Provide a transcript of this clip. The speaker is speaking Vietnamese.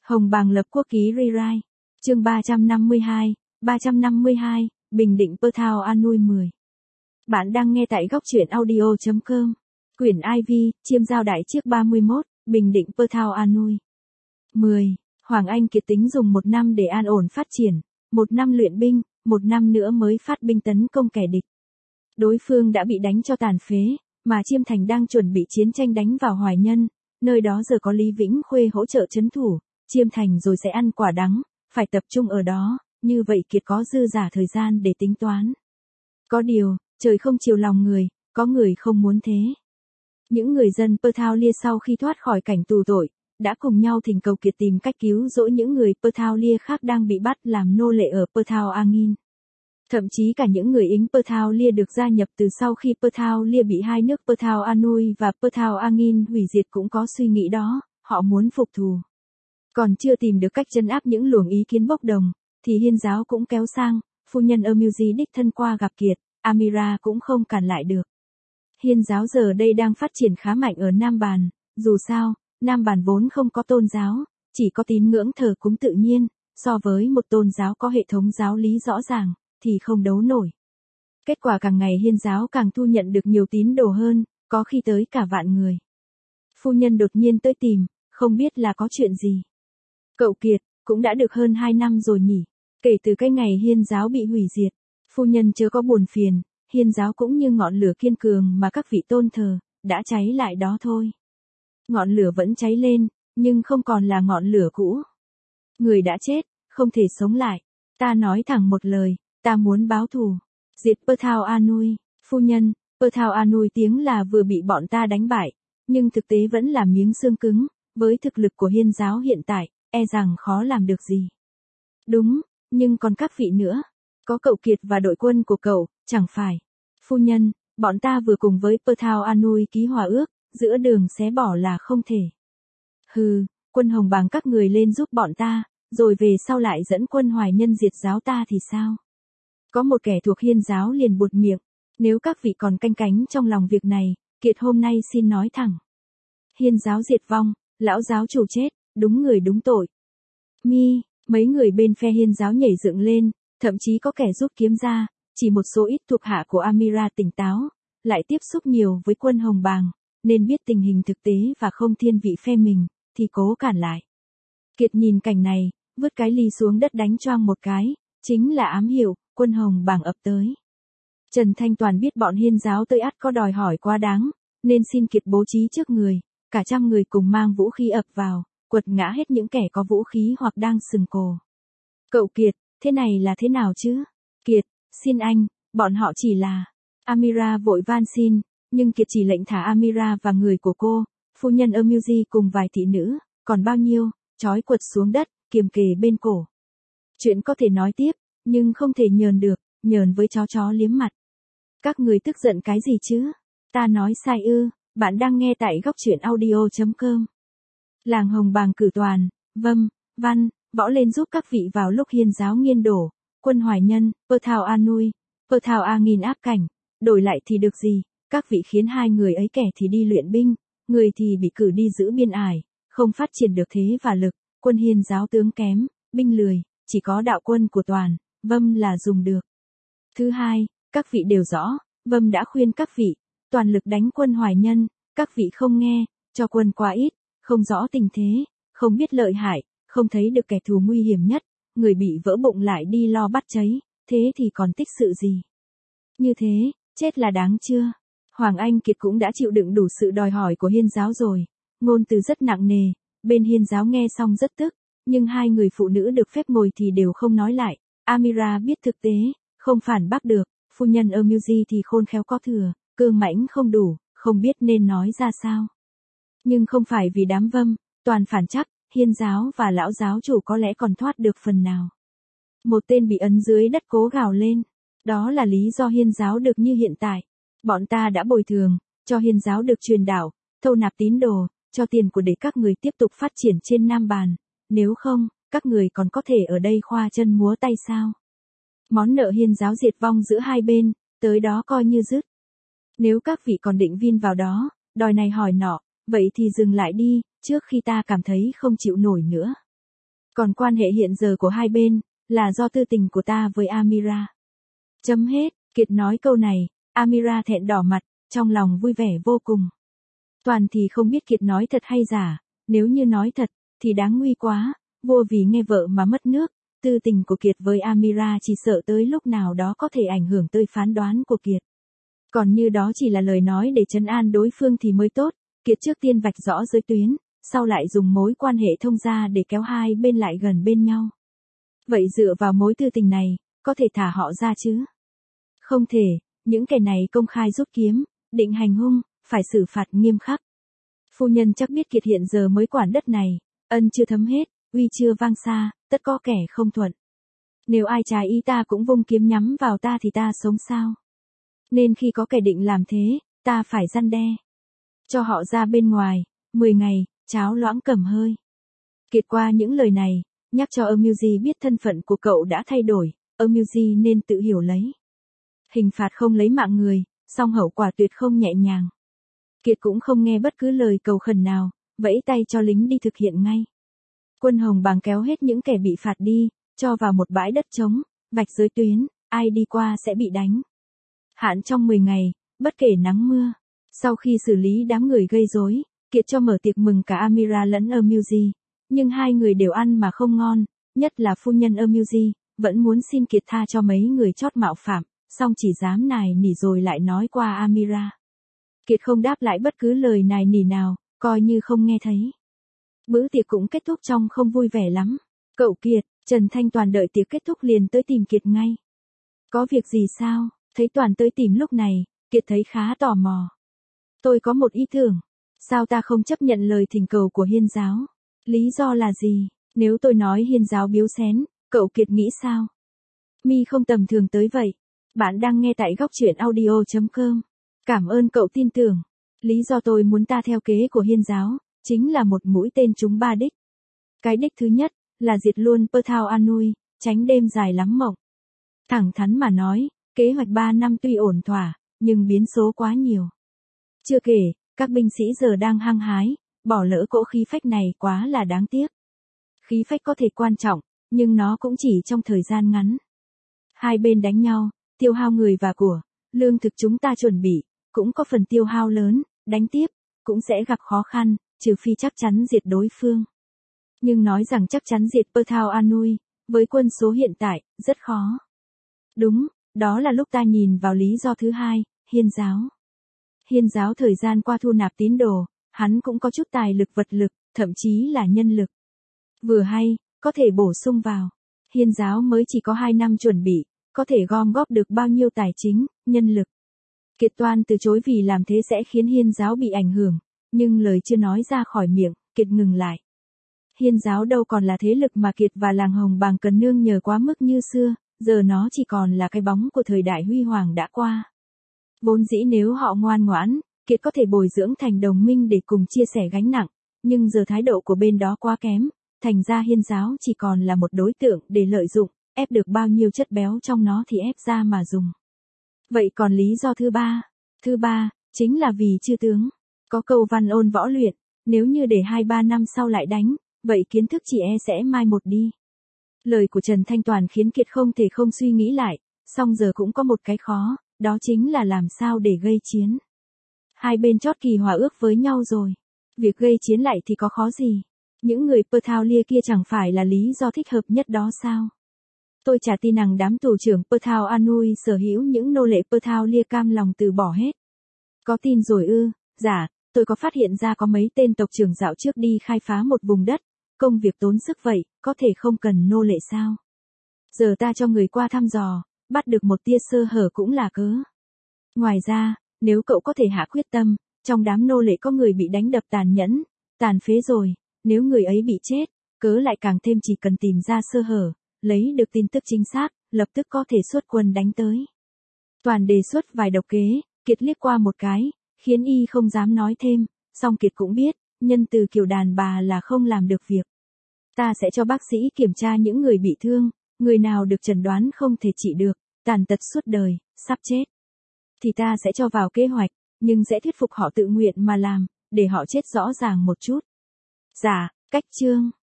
Hồng Bàng lập quốc ký rewrite. Chương 352, Bình Định Perthao Anui 10. Bạn đang nghe tại góc truyện audio.com. Quyển IV, chiêm giao đại chiếc 31, Bình Định Perthao Anui 10. Hoàng Anh Kiệt tính dùng 1 năm để an ổn phát triển, 1 năm luyện binh, 1 năm nữa mới phát binh tấn công kẻ địch. Đối phương đã bị đánh cho tàn phế, mà Chiêm Thành đang chuẩn bị chiến tranh đánh vào Hoài Nhân, nơi đó giờ có Lý Vĩnh Khuê hỗ trợ trấn thủ, Chiêm Thành rồi sẽ ăn quả đắng, phải tập trung ở đó, như vậy Kiệt có dư giả thời gian để tính toán. Có điều, trời không chiều lòng người, có người không muốn thế. Những người dân Perthao Lia sau khi thoát khỏi cảnh tù tội, đã cùng nhau thỉnh cầu Kiệt tìm cách cứu rỗi những người Perthao Lia khác đang bị bắt làm nô lệ ở Perthao Angin. Thậm chí cả những người Ính Perthao Lia được gia nhập từ sau khi Perthao Lia bị hai nước Perthao Anui và Perthao Angin hủy diệt cũng có suy nghĩ đó, họ muốn phục thù. Còn chưa tìm được cách trấn áp những luồng ý kiến bốc đồng, thì Hiên giáo cũng kéo sang, phu nhân Amuzi đích thân qua gặp Kiệt, Amira cũng không cản lại được. Hiên giáo giờ đây đang phát triển khá mạnh ở Nam Bàn, dù sao, Nam Bàn vốn không có tôn giáo, chỉ có tín ngưỡng thờ cúng tự nhiên, so với một tôn giáo có hệ thống giáo lý rõ ràng, thì không đấu nổi. Kết quả càng ngày Hiên giáo càng thu nhận được nhiều tín đồ hơn, có khi tới cả vạn người. Phu nhân đột nhiên tới tìm, không biết là có chuyện gì. Cậu Kiệt, cũng đã được hơn 2 năm rồi nhỉ, kể từ cái ngày Hiên giáo bị hủy diệt. Phu nhân chớ có buồn phiền, Hiên giáo cũng như ngọn lửa kiên cường mà các vị tôn thờ, đã cháy lại đó thôi. Ngọn lửa vẫn cháy lên, nhưng không còn là ngọn lửa cũ. Người đã chết, không thể sống lại. Ta nói thẳng một lời, ta muốn báo thù. Diệt Perthao Anui, phu nhân, Perthao Anui tiếng là vừa bị bọn ta đánh bại, nhưng thực tế vẫn là miếng xương cứng, với thực lực của Hiên giáo hiện tại, e rằng khó làm được gì. Đúng, nhưng còn các vị nữa. Có cậu Kiệt và đội quân của cậu, chẳng phải. Phu nhân, bọn ta vừa cùng với Perthao Anui ký hòa ước, giữa đường xé bỏ là không thể. Hừ, quân Hồng Bàng các người lên giúp bọn ta, rồi về sau lại dẫn quân Hoài Nhân diệt giáo ta thì sao? Có một kẻ thuộc Hiên giáo liền buột miệng, nếu các vị còn canh cánh trong lòng việc này, Kiệt hôm nay xin nói thẳng. Hiên giáo diệt vong, lão giáo chủ chết, đúng người đúng tội. Mấy người bên phe Hiên giáo nhảy dựng lên, thậm chí có kẻ rút kiếm ra, chỉ một số ít thuộc hạ của Amira tỉnh táo, lại tiếp xúc nhiều với quân Hồng Bàng, nên biết tình hình thực tế và không thiên vị phe mình, thì cố cản lại. Kiệt nhìn cảnh này, vứt cái ly xuống đất đánh choang một cái, chính là ám hiệu, quân Hồng Bàng ập tới. Trần Thanh Toàn biết bọn Hiên giáo tới ắt có đòi hỏi quá đáng, nên xin Kiệt bố trí trước người, cả trăm người cùng mang vũ khí ập vào, quật ngã hết những kẻ có vũ khí hoặc đang sừng cồ. Cậu Kiệt, thế này là thế nào chứ? Kiệt, xin anh, bọn họ chỉ là... Amira vội van xin, nhưng Kiệt chỉ lệnh thả Amira và người của cô, phu nhân Amuzi cùng vài thị nữ, còn bao nhiêu, trói quật xuống đất, kiềm kề bên cổ. Chuyện có thể nói tiếp, nhưng không thể nhờn được, nhờn với chó liếm mặt. Các người tức giận cái gì chứ? Ta nói sai ư? Bạn đang nghe tại góc truyện audio.com. Làng Hồng Bàng cử toàn, Vâm, Văn, Võ lên giúp các vị vào lúc Hiên giáo nghiêng đổ, quân Hoài Nhân, Perthao Anui, Perthao Angin áp cảnh, đổi lại thì được gì, các vị khiến hai người ấy kẻ thì đi luyện binh, người thì bị cử đi giữ biên ải, không phát triển được thế và lực, quân Hiên giáo tướng kém, binh lười, chỉ có đạo quân của toàn, Vâm là dùng được. Thứ hai, các vị đều rõ, Vâm đã khuyên các vị, toàn lực đánh quân Hoài Nhân, các vị không nghe, cho quân quá ít, không rõ tình thế, không biết lợi hại, không thấy được kẻ thù nguy hiểm nhất, người bị vỡ bụng lại đi lo bắt cháy, thế thì còn tích sự gì? Như thế, chết là đáng chưa? Hoàng Anh Kiệt cũng đã chịu đựng đủ sự đòi hỏi của Hiên giáo rồi, ngôn từ rất nặng nề, bên Hiên giáo nghe xong rất tức, nhưng hai người phụ nữ được phép ngồi thì đều không nói lại, Amira biết thực tế, không phản bác được, phu nhân Amuzi thì khôn khéo có thừa, cương mãnh không đủ, không biết nên nói ra sao. Nhưng không phải vì đám Vâm, toàn phản chắc, Hiên giáo và lão giáo chủ có lẽ còn thoát được phần nào. Một tên bị ấn dưới đất cố gào lên, đó là lý do Hiên giáo được như hiện tại. Bọn ta đã bồi thường, cho Hiên giáo được truyền đạo, thâu nạp tín đồ, cho tiền của để các người tiếp tục phát triển trên Nam Bàn, nếu không, các người còn có thể ở đây khoa chân múa tay sao? Món nợ Hiên giáo diệt vong giữa hai bên, tới đó coi như dứt. Nếu các vị còn định vin vào đó, đòi này hỏi nọ, vậy thì dừng lại đi, trước khi ta cảm thấy không chịu nổi nữa. Còn quan hệ hiện giờ của hai bên, là do tư tình của ta với Amira. Chấm hết, Kiệt nói câu này, Amira thẹn đỏ mặt, trong lòng vui vẻ vô cùng. Toàn thì không biết Kiệt nói thật hay giả, nếu như nói thật, thì đáng nguy quá, vua vì nghe vợ mà mất nước, tư tình của Kiệt với Amira chỉ sợ tới lúc nào đó có thể ảnh hưởng tới phán đoán của Kiệt. Còn như đó chỉ là lời nói để trấn an đối phương thì mới tốt, Kiệt trước tiên vạch rõ giới tuyến, sau lại dùng mối quan hệ thông gia để kéo hai bên lại gần bên nhau. Vậy dựa vào mối tư tình này, có thể thả họ ra chứ? Không thể, những kẻ này công khai rút kiếm, định hành hung, phải xử phạt nghiêm khắc. Phu nhân chắc biết Kiệt hiện giờ mới quản đất này, ân chưa thấm hết, uy chưa vang xa, tất có kẻ không thuận. Nếu ai trái ý ta cũng vung kiếm nhắm vào ta thì ta sống sao? Nên khi có kẻ định làm thế, ta phải răn đe. Cho họ ra bên ngoài, 10 ngày, cháo loãng cầm hơi. Kiệt qua những lời này, nhắc cho Amuji biết thân phận của cậu đã thay đổi, Amuji nên tự hiểu lấy. Hình phạt không lấy mạng người, song hậu quả tuyệt không nhẹ nhàng. Kiệt cũng không nghe bất cứ lời cầu khẩn nào, vẫy tay cho lính đi thực hiện ngay. Quân Hồng Bàng kéo hết những kẻ bị phạt đi, cho vào một bãi đất trống, vạch giới tuyến, ai đi qua sẽ bị đánh. Hạn trong 10 ngày, bất kể nắng mưa. Sau khi xử lý đám người gây rối, Kiệt cho mở tiệc mừng cả Amira lẫn Amuji, nhưng hai người đều ăn mà không ngon, nhất là phu nhân Amuji, vẫn muốn xin Kiệt tha cho mấy người chót mạo phạm, song chỉ dám nài nỉ rồi lại nói qua Amira. Kiệt không đáp lại bất cứ lời nài nỉ nào, coi như không nghe thấy. Bữa tiệc cũng kết thúc trong không vui vẻ lắm. Cậu Kiệt, Trần Thanh Toàn đợi tiệc kết thúc liền tới tìm Kiệt ngay. Có việc gì sao? Thấy Toàn tới tìm lúc này, Kiệt thấy khá tò mò. Tôi có một ý tưởng. Sao ta không chấp nhận lời thỉnh cầu của Hiên giáo? Lý do là gì? Nếu tôi nói Hiên giáo biếu xén, cậu Kiệt nghĩ sao? Mi không tầm thường tới vậy. Bạn đang nghe tại góc truyện audio.com. Cảm ơn cậu tin tưởng. Lý do tôi muốn ta theo kế của Hiên giáo, chính là một mũi tên trúng 3 đích. Cái đích thứ nhất, là diệt luôn Perthao Anui, tránh đêm dài lắm mộng. Thẳng thắn mà nói, kế hoạch 3 năm tuy ổn thỏa, nhưng biến số quá nhiều. Chưa kể, các binh sĩ giờ đang hăng hái, bỏ lỡ cỗ khí phách này quá là đáng tiếc. Khí phách có thể quan trọng, nhưng nó cũng chỉ trong thời gian ngắn. Hai bên đánh nhau, tiêu hao người và của, lương thực chúng ta chuẩn bị, cũng có phần tiêu hao lớn, đánh tiếp, cũng sẽ gặp khó khăn, trừ phi chắc chắn diệt đối phương. Nhưng nói rằng chắc chắn diệt Perthao Anui, với quân số hiện tại, rất khó. Đúng, đó là lúc ta nhìn vào lý do thứ hai, Hiên giáo. Hiên giáo thời gian qua thu nạp tín đồ, hắn cũng có chút tài lực vật lực, thậm chí là nhân lực. Vừa hay, có thể bổ sung vào. Hiên giáo mới chỉ có 2 năm chuẩn bị, có thể gom góp được bao nhiêu tài chính, nhân lực. Kiệt Toan từ chối vì làm thế sẽ khiến Hiên giáo bị ảnh hưởng, nhưng lời chưa nói ra khỏi miệng, Kiệt ngừng lại. Hiên giáo đâu còn là thế lực mà Kiệt và làng Hồng Bàng cần nương nhờ quá mức như xưa, giờ nó chỉ còn là cái bóng của thời đại huy hoàng đã qua. Vốn dĩ nếu họ ngoan ngoãn, Kiệt có thể bồi dưỡng thành đồng minh để cùng chia sẻ gánh nặng, nhưng giờ thái độ của bên đó quá kém, thành ra Hiên giáo chỉ còn là một đối tượng để lợi dụng, ép được bao nhiêu chất béo trong nó thì ép ra mà dùng. Vậy còn lý do thứ ba? Thứ ba, chính là vì chư tướng. Có câu văn ôn võ luyện, nếu như để 2-3 năm sau lại đánh, vậy kiến thức chỉ sẽ mai một đi. Lời của Trần Thanh Toàn khiến Kiệt không thể không suy nghĩ lại, song giờ cũng có một cái khó, đó chính là làm sao để gây chiến. Hai bên chót kỳ hòa ước với nhau rồi. Việc gây chiến lại thì có khó gì? Những người Perthao Lia kia chẳng phải là lý do thích hợp nhất đó sao? Tôi chả tin rằng đám tù trưởng Perthao Anui sở hữu những nô lệ Perthao Lia cam lòng từ bỏ hết. Có tin rồi ư? Dạ, tôi có phát hiện ra có mấy tên tộc trưởng dạo trước đi khai phá một vùng đất, công việc tốn sức vậy, có thể không cần nô lệ sao? Giờ ta cho người qua thăm dò, bắt được một tia sơ hở cũng là cớ. Ngoài ra, nếu cậu có thể hạ quyết tâm, trong đám nô lệ có người bị đánh đập tàn nhẫn, tàn phế rồi, nếu người ấy bị chết, cớ lại càng thêm chỉ cần tìm ra sơ hở, lấy được tin tức chính xác, lập tức có thể xuất quân đánh tới. Toàn đề xuất vài độc kế, Kiệt liếc qua một cái, khiến y không dám nói thêm, song Kiệt cũng biết, nhân từ kiểu đàn bà là không làm được việc. Ta sẽ cho bác sĩ kiểm tra những người bị thương, người nào được chẩn đoán không thể trị được, tàn tật suốt đời, sắp chết. Thì ta sẽ cho vào kế hoạch, nhưng sẽ thuyết phục họ tự nguyện mà làm, để họ chết rõ ràng một chút. Dạ, cách chương.